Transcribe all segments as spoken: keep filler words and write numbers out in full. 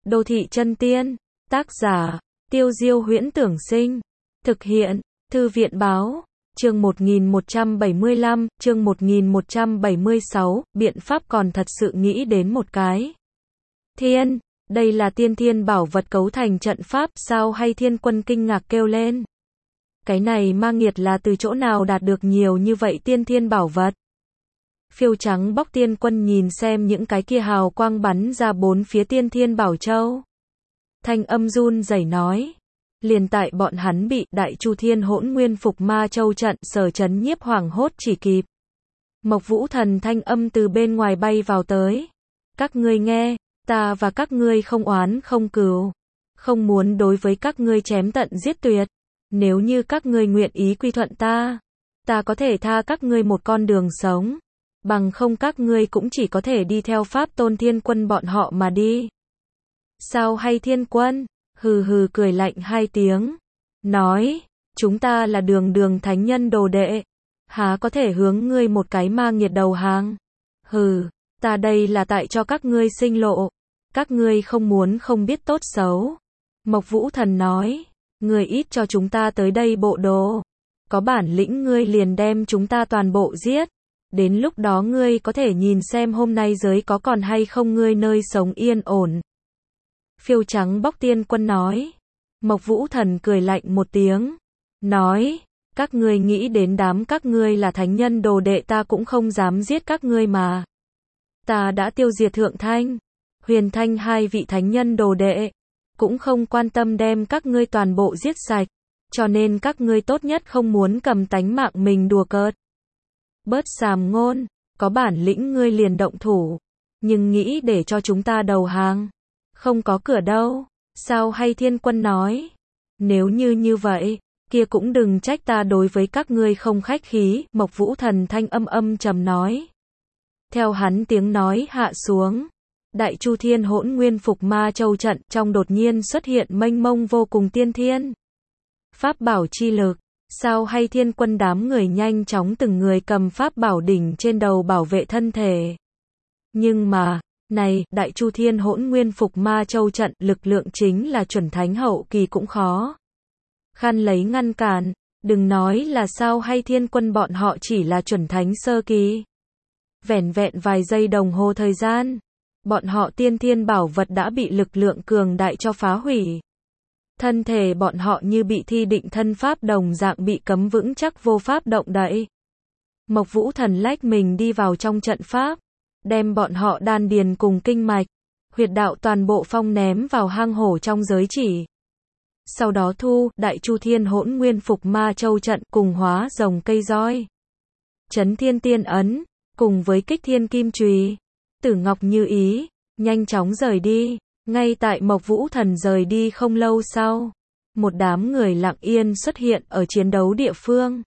Đô thị chân tiên. Tác giả, Tiêu Diêu Huyễn Tưởng Sinh. Thực hiện, Thư viện Báo. Chương một nghìn một trăm bảy mươi lăm, chương một nghìn một trăm bảy mươi sáu, biện pháp còn thật sự nghĩ đến một cái. Thiên, đây là tiên thiên bảo vật cấu thành trận pháp sao hay Thiên Quân kinh ngạc kêu lên. Cái này ma nghiệt là từ chỗ nào đạt được nhiều như vậy tiên thiên bảo vật? Phiêu trắng bóc Tiên Quân nhìn xem những cái kia hào quang bắn ra bốn phía tiên thiên bảo châu. Thanh âm run rẩy nói. Liền tại bọn hắn bị Đại Chu Thiên Hỗn Nguyên Phục Ma Châu trận sở chấn nhiếp hoảng hốt chỉ kịp. Mộc Vũ Thần thanh âm từ bên ngoài bay vào tới. Các ngươi nghe, ta và các ngươi không oán không cừu, không muốn đối với các ngươi chém tận giết tuyệt. Nếu như các ngươi nguyện ý quy thuận ta, ta có thể tha các ngươi một con đường sống. Bằng không các ngươi cũng chỉ có thể đi theo Pháp Tôn Thiên Quân bọn họ mà đi. Sao hay Thiên Quân? Hừ hừ cười lạnh hai tiếng. Nói, chúng ta là đường đường thánh nhân đồ đệ. Há có thể hướng ngươi một cái ma nghiệt đầu hàng? Hừ, ta đây là tại cho các ngươi sinh lộ. Các ngươi không muốn không biết tốt xấu. Mộc Vũ Thần nói, ngươi ít cho chúng ta tới đây bộ đồ. Có bản lĩnh ngươi liền đem chúng ta toàn bộ giết. Đến lúc đó ngươi có thể nhìn xem hôm nay giới có còn hay không ngươi nơi sống yên ổn. Phiêu trắng bóc Tiên Quân nói. Mộc Vũ Thần cười lạnh một tiếng. Nói, các ngươi nghĩ đến đám các ngươi là thánh nhân đồ đệ ta cũng không dám giết các ngươi mà. Ta đã tiêu diệt Thượng Thanh, Huyền Thanh hai vị thánh nhân đồ đệ. Cũng không quan tâm đem các ngươi toàn bộ giết sạch. Cho nên các ngươi tốt nhất không muốn cầm tánh mạng mình đùa cợt. Bớt sàm ngôn, có bản lĩnh ngươi liền động thủ. Nhưng nghĩ để cho chúng ta đầu hàng. Không có cửa đâu. Sao hay Thiên Quân nói. Nếu như như vậy, kia cũng đừng trách ta đối với các ngươi không khách khí. Mộc Vũ Thần thanh âm âm trầm nói. Theo hắn tiếng nói hạ xuống. Đại Chu Thiên Hỗn Nguyên Phục Ma Châu trận trong đột nhiên xuất hiện mênh mông vô cùng tiên thiên. Pháp bảo chi lực. Sao hay Thiên Quân đám người nhanh chóng từng người cầm pháp bảo đỉnh trên đầu bảo vệ thân thể. Nhưng mà, này, Đại Chu Thiên Hỗn Nguyên Phục Ma Châu trận lực lượng chính là chuẩn thánh hậu kỳ cũng khó khăn lấy ngăn cản, đừng nói là sao hay Thiên Quân bọn họ chỉ là chuẩn thánh sơ kỳ. Vẻn vẹn vài giây đồng hồ thời gian, bọn họ tiên thiên bảo vật đã bị lực lượng cường đại cho phá hủy. Thân thể bọn họ như bị thi định thân pháp đồng dạng bị cấm vững chắc vô pháp động đậy. Mộc Vũ Thần lách mình đi vào trong trận pháp, đem bọn họ đan điền cùng kinh mạch, huyệt đạo toàn bộ phong ném vào hang hổ trong giới chỉ. Sau đó thu Đại Chu Thiên Hỗn Nguyên Phục Ma Châu trận cùng hóa rồng cây roi, Chấn Thiên Tiên ấn, cùng với Kích Thiên Kim chùy, Tử Ngọc Như Ý, nhanh chóng rời đi. Ngay tại Mộc Vũ Thần rời đi không lâu sau, một đám người lặng yên xuất hiện ở chiến đấu địa phương.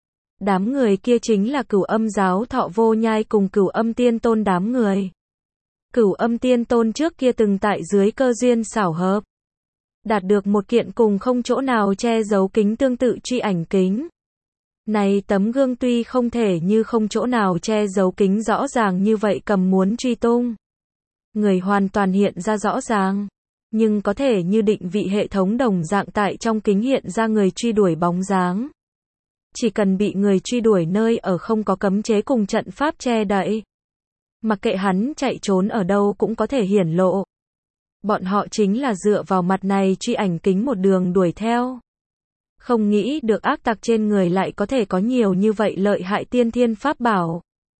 Đám người kia chính là Cửu Âm Giáo Thọ Vô Nhai cùng Cửu Âm Tiên Tôn đám người. Cửu Âm Tiên Tôn trước kia từng tại dưới cơ duyên xảo hợp đạt được một kiện cùng không chỗ nào che giấu kính tương tự truy ảnh kính. Này tấm gương tuy không thể như không chỗ nào che giấu kính rõ ràng như vậy cầm muốn truy tung người hoàn toàn hiện ra rõ ràng, nhưng có thể như định vị hệ thống đồng dạng tại trong kính hiện ra người truy đuổi bóng dáng. Chỉ cần bị người truy đuổi nơi ở không có cấm chế cùng trận pháp che đậy. Mặc kệ hắn chạy trốn ở đâu cũng có thể hiển lộ. Bọn họ chính là dựa vào mặt này truy ảnh kính một đường đuổi theo. Không nghĩ được ác tặc trên người lại có thể có nhiều như vậy lợi hại tiên thiên pháp bảo.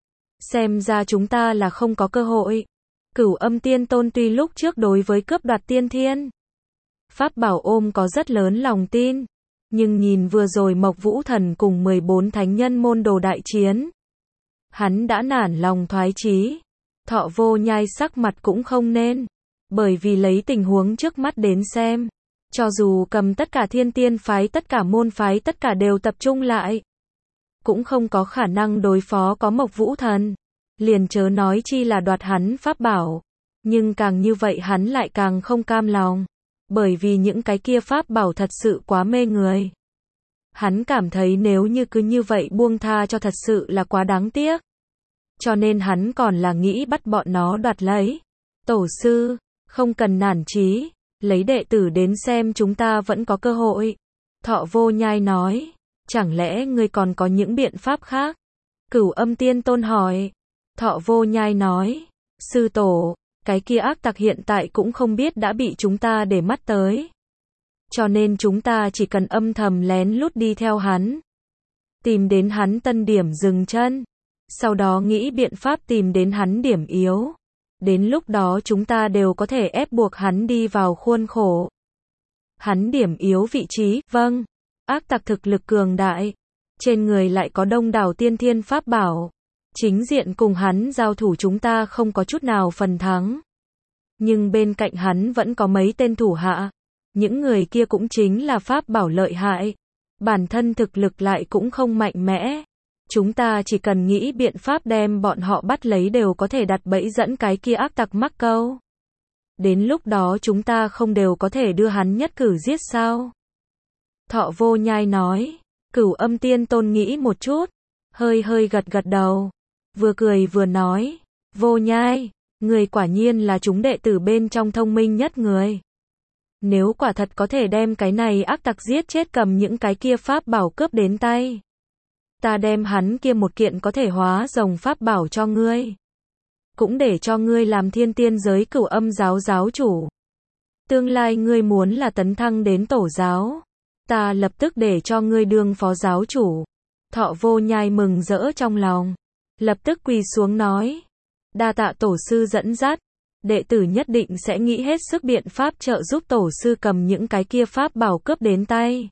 Xem ra chúng ta là không có cơ hội. Cửu Âm Tiên Tôn tuy lúc trước đối với cướp đoạt tiên thiên pháp bảo ôm có rất lớn lòng tin, nhưng nhìn vừa rồi Mộc Vũ Thần cùng mười bốn thánh nhân môn đồ đại chiến, hắn đã nản lòng thoái chí. Thọ Vô Nhai sắc mặt cũng không nên, bởi vì lấy tình huống trước mắt đến xem, cho dù cầm tất cả thiên tiên phái tất cả môn phái tất cả đều tập trung lại, cũng không có khả năng đối phó có Mộc Vũ Thần. Liền chớ nói chi là đoạt hắn pháp bảo. Nhưng càng như vậy hắn lại càng không cam lòng. Bởi vì những cái kia pháp bảo thật sự quá mê người. Hắn cảm thấy nếu như cứ như vậy buông tha cho thật sự là quá đáng tiếc. Cho nên hắn còn là nghĩ bắt bọn nó đoạt lấy. Tổ sư, Không cần nản chí, lấy đệ tử đến xem chúng ta vẫn có cơ hội. Thọ Vô Nhai nói, chẳng lẽ ngươi còn có những biện pháp khác? Cửu Âm Tiên Tôn hỏi. Thọ Vô Nhai nói, sư tổ, cái kia ác tặc hiện tại cũng không biết đã bị chúng ta để mắt tới. Cho nên chúng ta chỉ cần âm thầm lén lút đi theo hắn. Tìm đến hắn tân điểm dừng chân. Sau đó nghĩ biện pháp tìm đến hắn điểm yếu. Đến lúc đó chúng ta đều có thể ép buộc hắn đi vào khuôn khổ. Hắn điểm yếu vị trí, vâng. Ác tặc thực lực cường đại. Trên người lại có đông đảo tiên thiên pháp bảo. Chính diện cùng hắn giao thủ chúng ta không có chút nào phần thắng. Nhưng bên cạnh hắn vẫn có mấy tên thủ hạ. Những người kia cũng chính là pháp bảo lợi hại. Bản thân thực lực lại cũng không mạnh mẽ. Chúng ta chỉ cần nghĩ biện pháp đem bọn họ bắt lấy đều có thể đặt bẫy dẫn cái kia ác tặc mắc câu. Đến lúc đó chúng ta không đều có thể đưa hắn nhất cử giết sao? Thọ Vô Nhai nói. Cửu Âm Tiên Tôn nghĩ một chút. Hơi hơi gật gật đầu. Vừa cười vừa nói. Vô Nhai, người quả nhiên là chúng đệ tử bên trong thông minh nhất người. Nếu quả thật có thể đem cái này ác tặc giết chết cầm những cái kia pháp bảo cướp đến tay. Ta đem hắn kia một kiện có thể hóa rồng pháp bảo cho ngươi. Cũng để cho ngươi làm thiên tiên giới Cửu Âm giáo giáo chủ. Tương lai ngươi muốn là tấn thăng đến tổ giáo. Ta lập tức để cho ngươi đương phó giáo chủ. Thọ Vô Nhai mừng rỡ trong lòng. Lập tức quỳ xuống nói. Đa tạ tổ sư dẫn dắt. Đệ tử nhất định sẽ nghĩ hết sức biện pháp trợ giúp tổ sư cầm những cái kia pháp bảo cướp đến tay.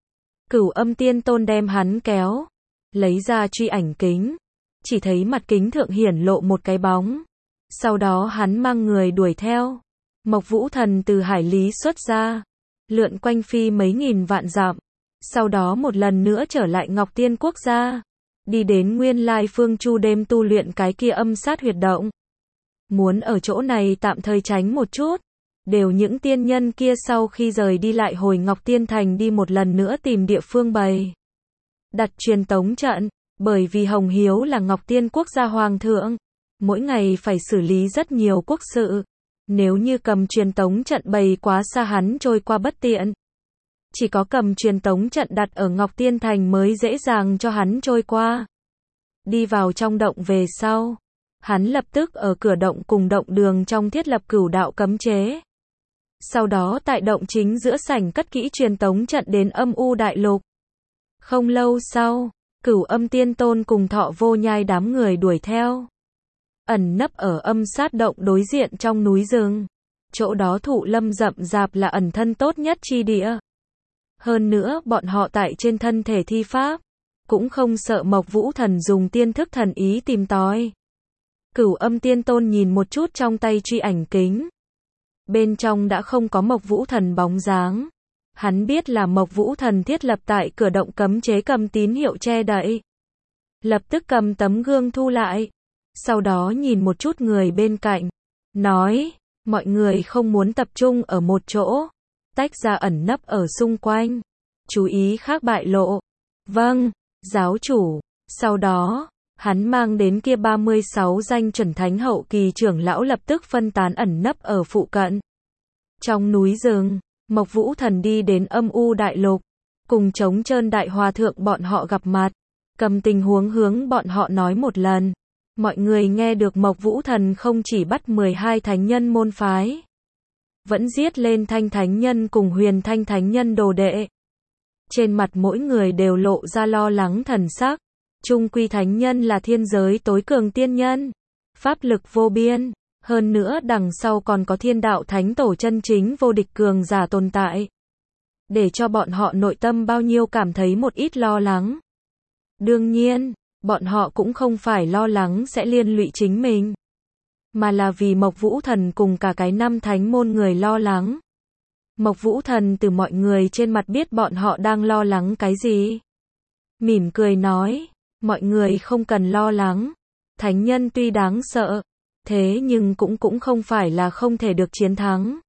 Cửu Âm Tiên Tôn đem hắn kéo. Lấy ra truy ảnh kính. Chỉ thấy mặt kính thượng hiển lộ một cái bóng. Sau đó hắn mang người đuổi theo. Mộc Vũ Thần từ hải lý xuất ra. Lượn quanh phi mấy nghìn vạn dặm. Sau đó một lần nữa trở lại Ngọc Tiên Quốc gia. Đi đến nguyên lai phương chu đêm tu luyện cái kia âm sát huyệt động. Muốn ở chỗ này tạm thời tránh một chút. Đều những tiên nhân kia sau khi rời đi lại hồi Ngọc Tiên Thành đi một lần nữa tìm địa phương bày. Đặt truyền tống trận. Bởi vì Hồng Hiếu là Ngọc Tiên Quốc gia hoàng thượng. Mỗi ngày phải xử lý rất nhiều quốc sự. Nếu như cầm truyền tống trận bày quá xa hắn trôi qua bất tiện. Chỉ có cầm truyền tống trận đặt ở Ngọc Tiên Thành mới dễ dàng cho hắn trôi qua. Đi vào trong động về sau. Hắn lập tức ở cửa động cùng động đường trong thiết lập cửu đạo cấm chế. Sau đó tại động chính giữa sảnh cất kỹ truyền tống trận đến Âm U Đại Lục. Không lâu sau, Cửu Âm Tiên Tôn cùng Thọ Vô Nhai đám người đuổi theo. Ẩn nấp ở âm sát động đối diện trong núi rừng. Chỗ đó thụ lâm rậm rạp là ẩn thân tốt nhất chi địa. Hơn nữa bọn họ tại trên thân thể thi pháp. Cũng không sợ Mộc Vũ Thần dùng tiên thức thần ý tìm tòi. Cửu Âm Tiên Tôn nhìn một chút trong tay truy ảnh kính. Bên trong đã không có Mộc Vũ Thần bóng dáng. Hắn biết là Mộc Vũ Thần thiết lập tại cửa động cấm chế cầm tín hiệu che đậy. Lập tức cầm tấm gương thu lại. Sau đó nhìn một chút người bên cạnh. Nói, mọi người không muốn tập trung ở một chỗ. Tách ra ẩn nấp ở xung quanh. Chú ý khác bại lộ. Vâng, giáo chủ. Sau đó, hắn mang đến kia ba mươi sáu danh chuẩn thánh hậu kỳ trưởng lão lập tức phân tán ẩn nấp ở phụ cận. Trong núi rừng, Mộc Vũ Thần đi đến Âm U Đại Lục. Cùng Trống Trơn Đại Hòa Thượng bọn họ gặp mặt. Cầm tình huống hướng bọn họ nói một lần. Mọi người nghe được Mộc Vũ Thần không chỉ bắt mười hai thánh nhân môn phái. Vẫn giết lên Thanh Thánh Nhân cùng Huyền Thanh Thánh Nhân đồ đệ. Trên mặt mỗi người đều lộ ra lo lắng thần sắc. Trung quy Thánh Nhân là thiên giới tối cường tiên nhân. Pháp lực vô biên. Hơn nữa đằng sau còn có thiên đạo thánh tổ chân chính vô địch cường giả tồn tại. Để cho bọn họ nội tâm bao nhiêu cảm thấy một ít lo lắng. Đương nhiên, bọn họ cũng không phải lo lắng sẽ liên lụy chính mình. Mà là vì Mộc Vũ Thần cùng cả cái năm thánh môn người lo lắng. Mộc Vũ Thần từ mọi người trên mặt biết bọn họ đang lo lắng cái gì. Mỉm cười nói, mọi người không cần lo lắng. Thánh nhân tuy đáng sợ, thế nhưng cũng cũng không phải là không thể được chiến thắng.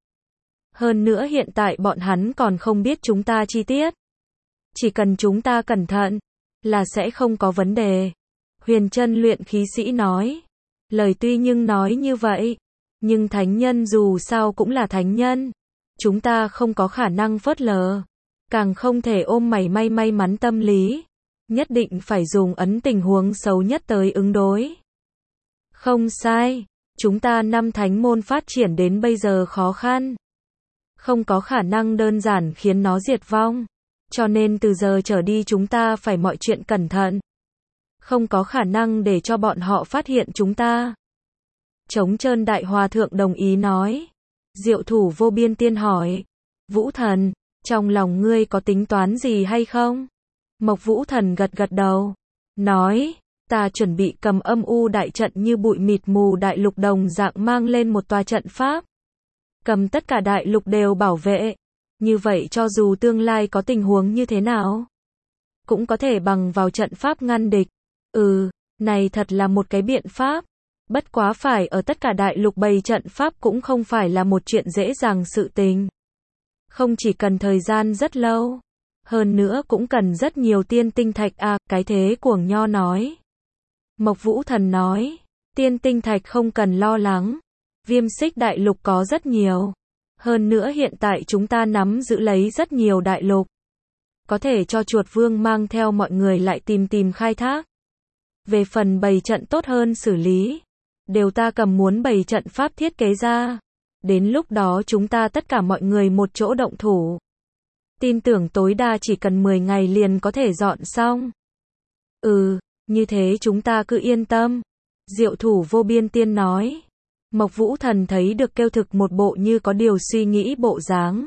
Hơn nữa hiện tại bọn hắn còn không biết chúng ta chi tiết. Chỉ cần chúng ta cẩn thận, là sẽ không có vấn đề. Huyền Chân luyện khí sĩ nói. Lời tuy nhưng nói như vậy, Nhưng thánh nhân dù sao cũng là thánh nhân. Chúng ta không có khả năng phớt lờ. Càng không thể ôm mảy may may mắn tâm lý. Nhất định phải dùng ấn tình huống xấu nhất tới ứng đối. Không sai. Chúng ta năm thánh môn phát triển đến bây giờ khó khăn. Không có khả năng đơn giản khiến nó diệt vong. Cho nên từ giờ trở đi chúng ta phải mọi chuyện cẩn thận. Không có khả năng để cho bọn họ phát hiện chúng ta. Trống Trơn Đại Hòa Thượng đồng ý nói. Diệu Thủ Vô Biên Tiên hỏi. Vũ Thần, trong lòng ngươi có tính toán gì hay không? Mộc Vũ Thần gật gật đầu. Nói, ta chuẩn bị cầm âm u đại trận như bụi mịt mù đại lục đồng dạng mang lên một tòa trận pháp. Cầm tất cả đại lục đều bảo vệ. Như vậy cho dù tương lai có tình huống như thế nào, cũng có thể bằng vào trận pháp ngăn địch. Ừ, này thật là một cái biện pháp. Bất quá phải ở tất cả đại lục bày trận pháp cũng không phải là một chuyện dễ dàng sự tình. Không chỉ cần thời gian rất lâu, hơn nữa cũng cần rất nhiều tiên tinh thạch à, cái thế Cuồng Nho nói. Mộc Vũ Thần nói, tiên tinh thạch không cần lo lắng. Viêm Xích đại lục có rất nhiều. Hơn nữa hiện tại chúng ta nắm giữ lấy rất nhiều đại lục. Có thể cho Chuột Vương mang theo mọi người lại tìm tìm khai thác. Về phần bày trận tốt hơn xử lý, đều ta cầm muốn bày trận pháp thiết kế ra. Đến lúc đó chúng ta tất cả mọi người một chỗ động thủ. Tin tưởng tối đa chỉ cần mười ngày liền có thể dọn xong. Ừ, như thế chúng ta cứ yên tâm. Diệu Thủ Vô Biên Tiên nói. Mộc Vũ Thần thấy được Kêu Thực một bộ như có điều suy nghĩ bộ dáng.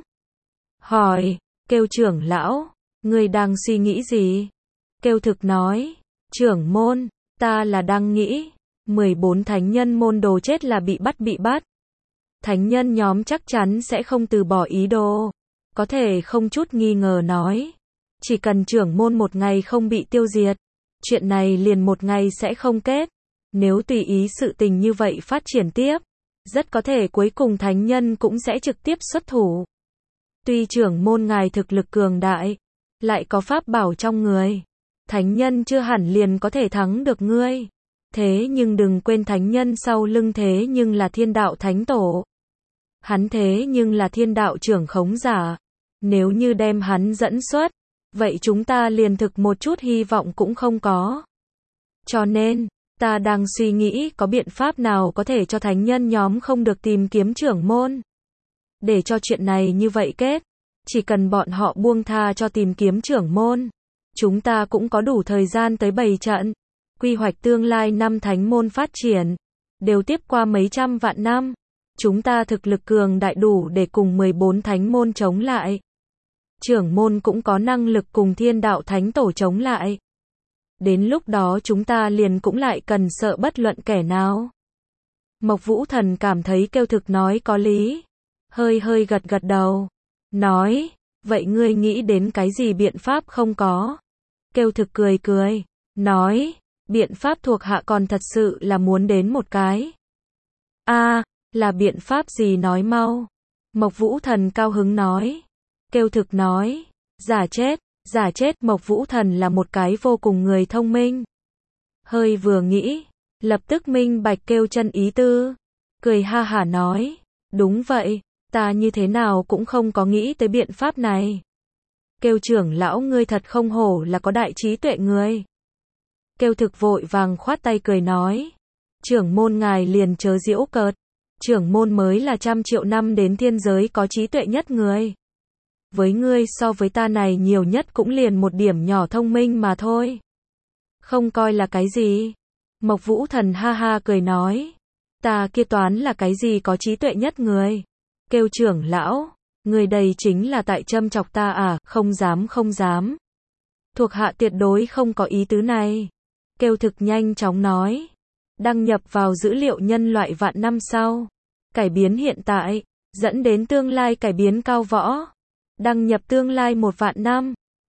Hỏi, Kêu trưởng lão, ngươi đang suy nghĩ gì? Kêu Thực nói, trưởng môn, ta là đang nghĩ, mười bốn thánh nhân môn đồ chết là bị bắt bị bắt. Thánh nhân nhóm chắc chắn sẽ không từ bỏ ý đồ. Có thể không chút nghi ngờ nói, chỉ cần trưởng môn một ngày không bị tiêu diệt, chuyện này liền một ngày sẽ không kết. Nếu tùy ý sự tình như vậy phát triển tiếp, rất có thể cuối cùng thánh nhân cũng sẽ trực tiếp xuất thủ. Tuy trưởng môn ngài thực lực cường đại, lại có pháp bảo trong người, thánh nhân chưa hẳn liền có thể thắng được ngươi. Thế nhưng đừng quên thánh nhân sau lưng thế nhưng là Thiên Đạo Thánh Tổ. Hắn thế nhưng là thiên đạo trưởng khống giả. Nếu như đem hắn dẫn xuất, vậy chúng ta liền thực một chút hy vọng cũng không có. Cho nên, ta đang suy nghĩ có biện pháp nào có thể cho thánh nhân nhóm không được tìm kiếm trưởng môn. Để cho chuyện này như vậy kết, chỉ cần bọn họ buông tha cho tìm kiếm trưởng môn, chúng ta cũng có đủ thời gian tới bày trận, quy hoạch tương lai năm thánh môn phát triển, đều tiếp qua mấy trăm vạn năm. Chúng ta thực lực cường đại đủ để cùng mười bốn thánh môn chống lại. Trưởng môn cũng có năng lực cùng Thiên Đạo Thánh Tổ chống lại. Đến lúc đó chúng ta liền cũng lại cần sợ bất luận kẻ nào. Mộc Vũ Thần cảm thấy Kêu Thực nói có lý. Hơi hơi gật gật đầu. Nói, vậy ngươi nghĩ đến cái gì biện pháp không có? Kêu Thực cười cười. Nói, biện pháp thuộc hạ còn thật sự là muốn đến một cái. a à, là biện pháp gì nói mau. Mộc Vũ Thần cao hứng nói. Kêu Thực nói, giả chết, giả chết. Mộc Vũ Thần là một cái vô cùng người thông minh. Hơi vừa nghĩ, lập tức minh bạch Kêu Chân ý tư. Cười ha hả nói, đúng vậy, ta như thế nào cũng không có nghĩ tới biện pháp này. Kêu trưởng lão ngươi thật không hổ là có đại trí tuệ người. Kêu Thực vội vàng khoát tay cười nói, trưởng môn ngài liền chớ giễu cợt. Trưởng môn mới là trăm triệu năm đến thiên giới có trí tuệ nhất người. Với ngươi so với ta này nhiều nhất cũng liền một điểm nhỏ thông minh mà thôi. Không coi là cái gì. Mộc Vũ Thần ha ha cười nói. Ta kia toán là cái gì có trí tuệ nhất người. Kêu trưởng lão, người đây chính là tại châm chọc ta à, không dám không dám. Thuộc hạ tuyệt đối không có ý tứ này. Kêu Thực nhanh chóng nói. Đăng nhập vào dữ liệu nhân loại vạn năm sau. Cải biến hiện tại, dẫn đến tương lai cải biến cao võ. Đăng nhập tương lai một vạn năm.